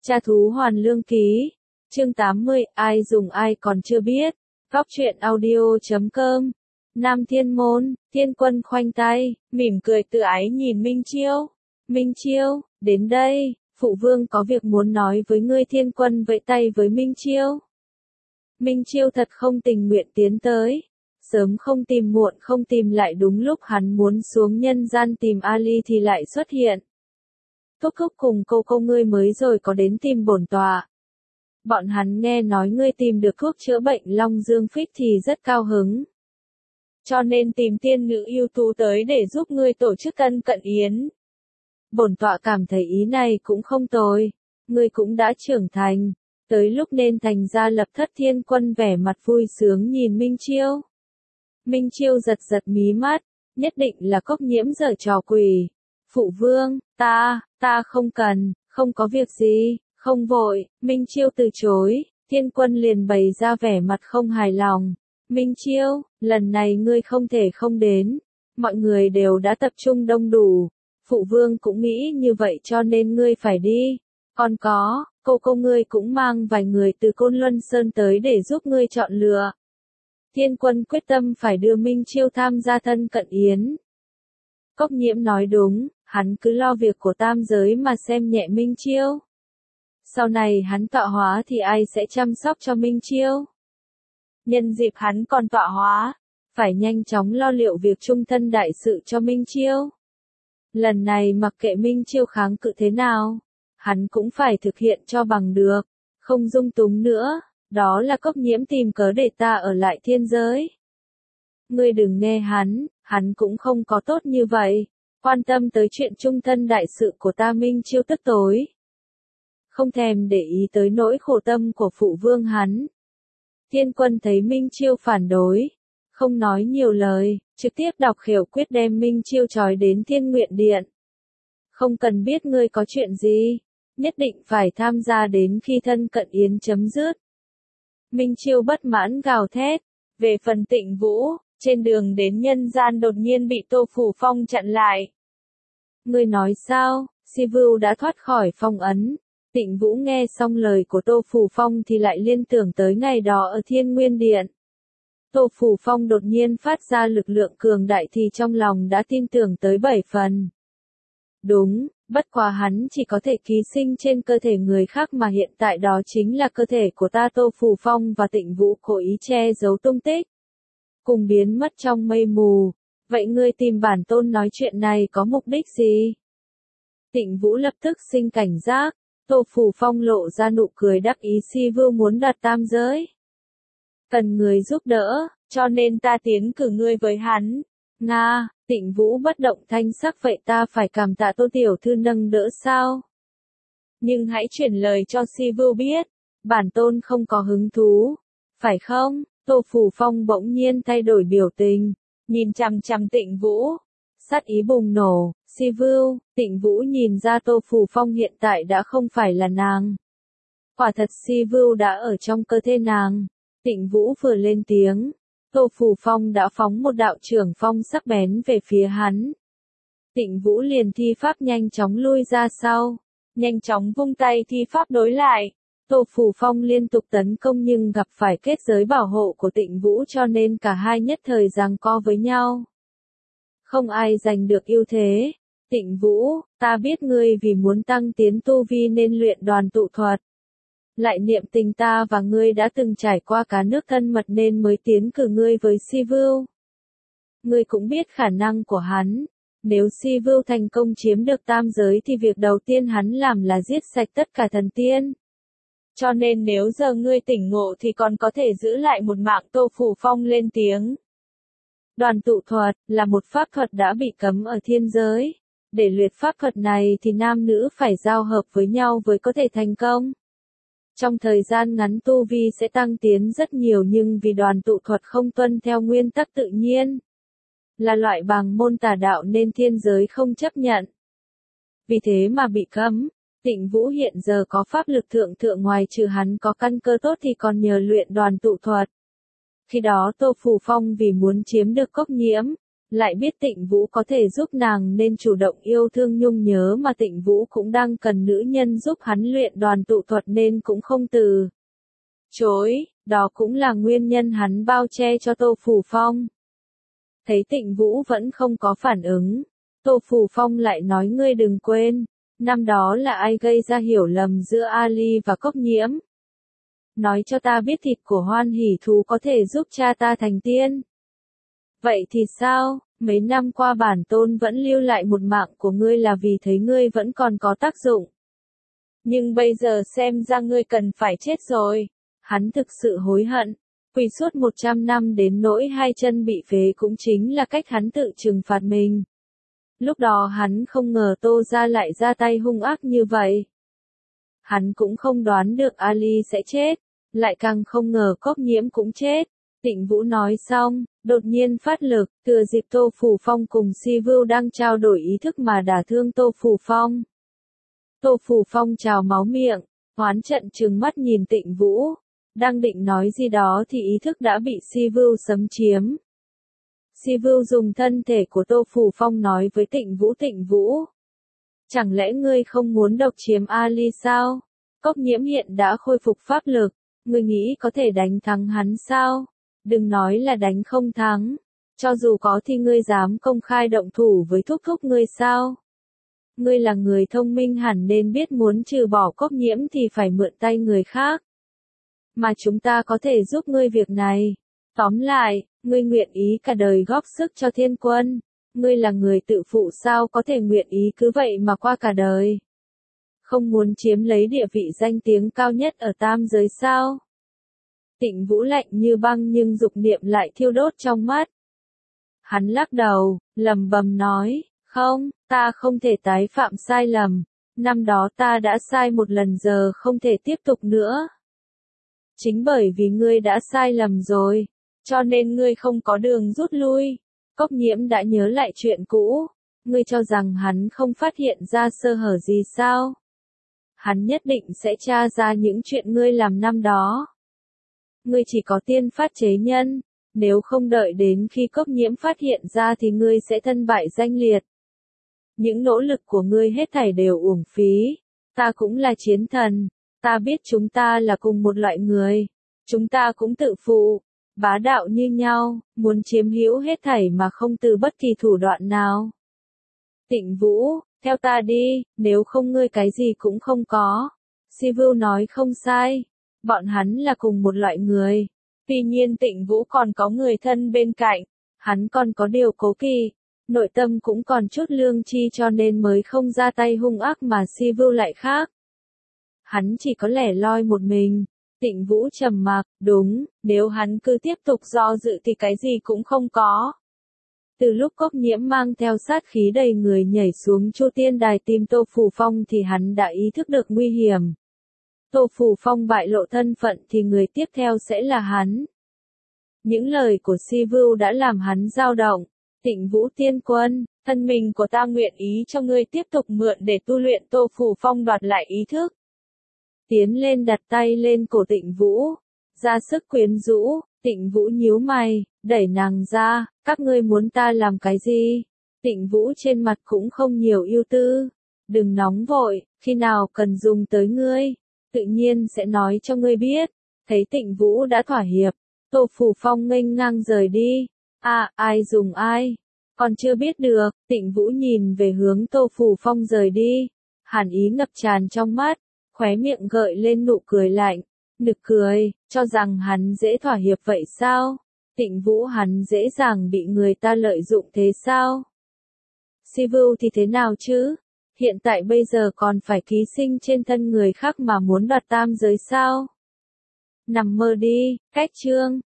Tra thú hoàn lương ký. Chương 80, ai dùng ai còn chưa biết. Góc truyện audio.com. Nam Thiên Môn, Thiên Quân khoanh tay, mỉm cười tự ái nhìn Minh Chiêu. Minh Chiêu, đến đây, phụ vương có việc muốn nói với ngươi. Thiên Quân vẫy tay với Minh Chiêu. Minh Chiêu thật không tình nguyện tiến tới. Sớm không tìm muộn không tìm lại, đúng lúc hắn muốn xuống nhân gian tìm Ali thì lại xuất hiện. Thúc thúc cùng cô ngươi mới rồi có đến tìm bổn tọa. Bọn hắn nghe nói ngươi tìm được thuốc chữa bệnh Long Dương Phích thì rất cao hứng. Cho nên tìm tiên nữ ưu tú tới để giúp ngươi tổ chức ân cận yến. Bổn tọa cảm thấy ý này cũng không tồi. Ngươi cũng đã trưởng thành. Tới lúc nên thành ra lập thất. Thiên Quân vẻ mặt vui sướng nhìn Minh Chiêu. Minh Chiêu giật giật mí mắt. Nhất định là Cốc Nhiễm giở trò quỷ. Phụ vương, ta không cần, không có việc gì, không vội. Minh Chiêu từ chối. Thiên Quân liền bày ra vẻ mặt không hài lòng. Minh Chiêu, lần này ngươi không thể không đến. Mọi người đều đã tập trung đông đủ. Phụ vương cũng nghĩ như vậy cho nên ngươi phải đi. Còn có, cô ngươi cũng mang vài người từ Côn Luân Sơn tới để giúp ngươi chọn lựa. Thiên Quân quyết tâm phải đưa Minh Chiêu tham gia thân cận yến. Cốc Nhiễm nói đúng, hắn cứ lo việc của tam giới mà xem nhẹ Minh Chiêu. Sau này hắn tọa hóa thì ai sẽ chăm sóc cho Minh Chiêu? Nhân dịp hắn còn tọa hóa, phải nhanh chóng lo liệu việc trung thân đại sự cho Minh Chiêu. Lần này mặc kệ Minh Chiêu kháng cự thế nào, hắn cũng phải thực hiện cho bằng được, không dung túng nữa. Đó là Cốc Nhiễm tìm cớ để ta ở lại thiên giới. Ngươi đừng nghe hắn cũng không có tốt như vậy. Quan tâm tới chuyện trung thân đại sự của ta. Minh Chiêu tức tối. Không thèm để ý tới nỗi khổ tâm của phụ vương hắn. Thiên Quân thấy Minh Chiêu phản đối, không nói nhiều lời, trực tiếp đọc khẩu quyết đem Minh Chiêu trói đến Thiên Nguyện Điện. Không cần biết ngươi có chuyện gì, nhất định phải tham gia đến khi thân cận yến chấm dứt. Minh Chiêu bất mãn gào thét. Về phần Tịnh Vũ, trên đường đến nhân gian đột nhiên bị Tô Phủ Phong chặn lại. Ngươi nói sao? Si Vưu đã thoát khỏi phong ấn. Tịnh Vũ nghe xong lời của Tô Phủ Phong thì lại liên tưởng tới ngày đó ở Thiên Nguyên Điện. Tô Phủ Phong đột nhiên phát ra lực lượng cường đại thì trong lòng đã tin tưởng tới 7 phần. Đúng, bất quá hắn chỉ có thể ký sinh trên cơ thể người khác mà hiện tại đó chính là cơ thể của ta. Tô Phủ Phong và Tịnh Vũ cố ý che giấu tung tích, cùng biến mất trong mây mù. Vậy ngươi tìm bản tôn nói chuyện này có mục đích gì? Tịnh Vũ lập tức sinh cảnh giác. Tô Phủ Phong lộ ra nụ cười đắc ý. Si Vưu muốn đặt tam giới, cần người giúp đỡ, cho nên ta tiến cử ngươi với hắn. Nga, Tịnh Vũ bất động thanh sắc. Vậy ta phải cảm tạ Tô tiểu thư nâng đỡ sao? Nhưng hãy chuyển lời cho Si Vưu biết, bản tôn không có hứng thú, phải không? Tô Phủ Phong bỗng nhiên thay đổi biểu tình, nhìn chằm chằm Tịnh Vũ, sát ý bùng nổ. Si Vưu, Tịnh Vũ nhìn ra Tô Phủ Phong hiện tại đã không phải là nàng. Quả thật Si Vưu đã ở trong cơ thể nàng. Tịnh Vũ vừa lên tiếng, Tô Phủ Phong đã phóng một đạo trưởng phong sắc bén về phía hắn. Tịnh Vũ liền thi pháp nhanh chóng lui ra sau, nhanh chóng vung tay thi pháp đối lại. Tô Phủ Phong liên tục tấn công nhưng gặp phải kết giới bảo hộ của Tịnh Vũ cho nên cả hai nhất thời giằng co với nhau. Không ai giành được ưu thế. Tịnh Vũ, ta biết ngươi vì muốn tăng tiến tu vi nên luyện đoàn tụ thuật. Lại niệm tình ta và ngươi đã từng trải qua cả nước thân mật nên mới tiến cử ngươi với Si Vưu. Ngươi cũng biết khả năng của hắn. Nếu Si Vưu thành công chiếm được tam giới thì việc đầu tiên hắn làm là giết sạch tất cả thần tiên. Cho nên nếu giờ ngươi tỉnh ngộ thì còn có thể giữ lại một mạng. Tô Phủ Phong lên tiếng. Đoàn tụ thuật là một pháp thuật đã bị cấm ở thiên giới. Để luyện pháp thuật này thì nam nữ phải giao hợp với nhau mới có thể thành công. Trong thời gian ngắn tu vi sẽ tăng tiến rất nhiều nhưng vì đoàn tụ thuật không tuân theo nguyên tắc tự nhiên, là loại bàng môn tà đạo nên thiên giới không chấp nhận. Vì thế mà bị cấm. Tịnh Vũ hiện giờ có pháp lực thượng thượng, ngoài trừ hắn có căn cơ tốt thì còn nhờ luyện đoàn tụ thuật. Khi đó Tô Phủ Phong vì muốn chiếm được Cốc Nhiễm, lại biết Tịnh Vũ có thể giúp nàng nên chủ động yêu thương nhung nhớ mà Tịnh Vũ cũng đang cần nữ nhân giúp hắn luyện đoàn tụ thuật nên cũng không từ chối, đó cũng là nguyên nhân hắn bao che cho Tô Phủ Phong. Thấy Tịnh Vũ vẫn không có phản ứng, Tô Phủ Phong lại nói ngươi đừng quên, năm đó là ai gây ra hiểu lầm giữa Ali và Cốc Nhiễm. Nói cho ta biết thịt của Hoan Hỷ Thú có thể giúp cha ta thành tiên. Vậy thì sao, mấy năm qua bản tôn vẫn lưu lại một mạng của ngươi là vì thấy ngươi vẫn còn có tác dụng. Nhưng bây giờ xem ra ngươi cần phải chết rồi. Hắn thực sự hối hận, quỳ suốt 100 năm đến nỗi hai chân bị phế cũng chính là cách hắn tự trừng phạt mình. Lúc đó hắn không ngờ Tô gia lại ra tay hung ác như vậy. Hắn cũng không đoán được Ali sẽ chết, lại càng không ngờ Cốc Nhiễm cũng chết. Tịnh Vũ nói xong, đột nhiên phát lực, thừa dịp Tô Phủ Phong cùng Si Vưu đang trao đổi ý thức mà đả thương Tô Phủ Phong. Tô Phủ Phong trào máu miệng, oán trận trừng mắt nhìn Tịnh Vũ, đang định nói gì đó thì ý thức đã bị Si Vưu xâm chiếm. Si Vưu dùng thân thể của Tô Phủ Phong nói với Tịnh Vũ, chẳng lẽ ngươi không muốn độc chiếm Ali sao? Cốc Nhiễm hiện đã khôi phục pháp lực, ngươi nghĩ có thể đánh thắng hắn sao? Đừng nói là đánh không thắng, cho dù có thì ngươi dám công khai động thủ với thúc thúc ngươi sao? Ngươi là người thông minh hẳn nên biết muốn trừ bỏ Cốc Nhiễm thì phải mượn tay người khác. Mà chúng ta có thể giúp ngươi việc này. Tóm lại, ngươi nguyện ý cả đời góp sức cho Thiên Quân. Ngươi là người tự phụ sao có thể nguyện ý cứ vậy mà qua cả đời. Không muốn chiếm lấy địa vị danh tiếng cao nhất ở tam giới sao? Tịnh Vũ lạnh như băng nhưng dục niệm lại thiêu đốt trong mắt. Hắn lắc đầu, lẩm bẩm nói, không, ta không thể tái phạm sai lầm. Năm đó ta đã sai một lần giờ không thể tiếp tục nữa. Chính bởi vì ngươi đã sai lầm rồi, cho nên ngươi không có đường rút lui. Cốc Nhiễm đã nhớ lại chuyện cũ, ngươi cho rằng hắn không phát hiện ra sơ hở gì sao? Hắn nhất định sẽ tra ra những chuyện ngươi làm năm đó. Ngươi chỉ có tiên phát chế nhân, nếu không đợi đến khi Cốc Nhiễm phát hiện ra thì ngươi sẽ thân bại danh liệt. Những nỗ lực của ngươi hết thảy đều uổng phí, ta cũng là chiến thần. Ta biết chúng ta là cùng một loại người, chúng ta cũng tự phụ, bá đạo như nhau, muốn chiếm hữu hết thảy mà không từ bất kỳ thủ đoạn nào. Tịnh Vũ, theo ta đi, nếu không ngươi cái gì cũng không có. Si Vưu nói không sai, bọn hắn là cùng một loại người. Tuy nhiên Tịnh Vũ còn có người thân bên cạnh, hắn còn có điều cố kỵ, nội tâm cũng còn chút lương tri cho nên mới không ra tay hung ác mà Si Vưu lại khác. Hắn chỉ có lẻ loi một mình. Tịnh Vũ trầm mặc, đúng, nếu hắn cứ tiếp tục do dự thì cái gì cũng không có. Từ lúc Cốc Nhiễm mang theo sát khí đầy người nhảy xuống Chu Tiên Đài tìm Tô Phủ Phong thì hắn đã ý thức được nguy hiểm. Tô Phủ Phong bại lộ thân phận thì người tiếp theo sẽ là hắn. Những lời của Si Vưu đã làm hắn dao động. Tịnh Vũ tiên quân, thân mình của ta nguyện ý cho ngươi tiếp tục mượn để tu luyện. Tô Phủ Phong đoạt lại ý thức. Tiến lên đặt tay lên cổ Tịnh Vũ, ra sức quyến rũ. Tịnh Vũ nhíu mày, đẩy nàng ra, các ngươi muốn ta làm cái gì? Tịnh Vũ trên mặt cũng không nhiều ưu tư. Đừng nóng vội, khi nào cần dùng tới ngươi, tự nhiên sẽ nói cho ngươi biết. Thấy Tịnh Vũ đã thỏa hiệp, Tô Phủ Phong nghênh ngang rời đi. Ai dùng ai? Còn chưa biết được. Tịnh Vũ nhìn về hướng Tô Phủ Phong rời đi. Hàn ý ngập tràn trong mắt, khóe miệng gợi lên nụ cười lạnh. Nực cười, cho rằng hắn dễ thỏa hiệp vậy sao? Tịnh Vũ hắn dễ dàng bị người ta lợi dụng thế sao? Si Vưu thì thế nào chứ? Hiện tại bây giờ còn phải ký sinh trên thân người khác mà muốn đoạt tam giới sao? Nằm mơ đi, cách chương.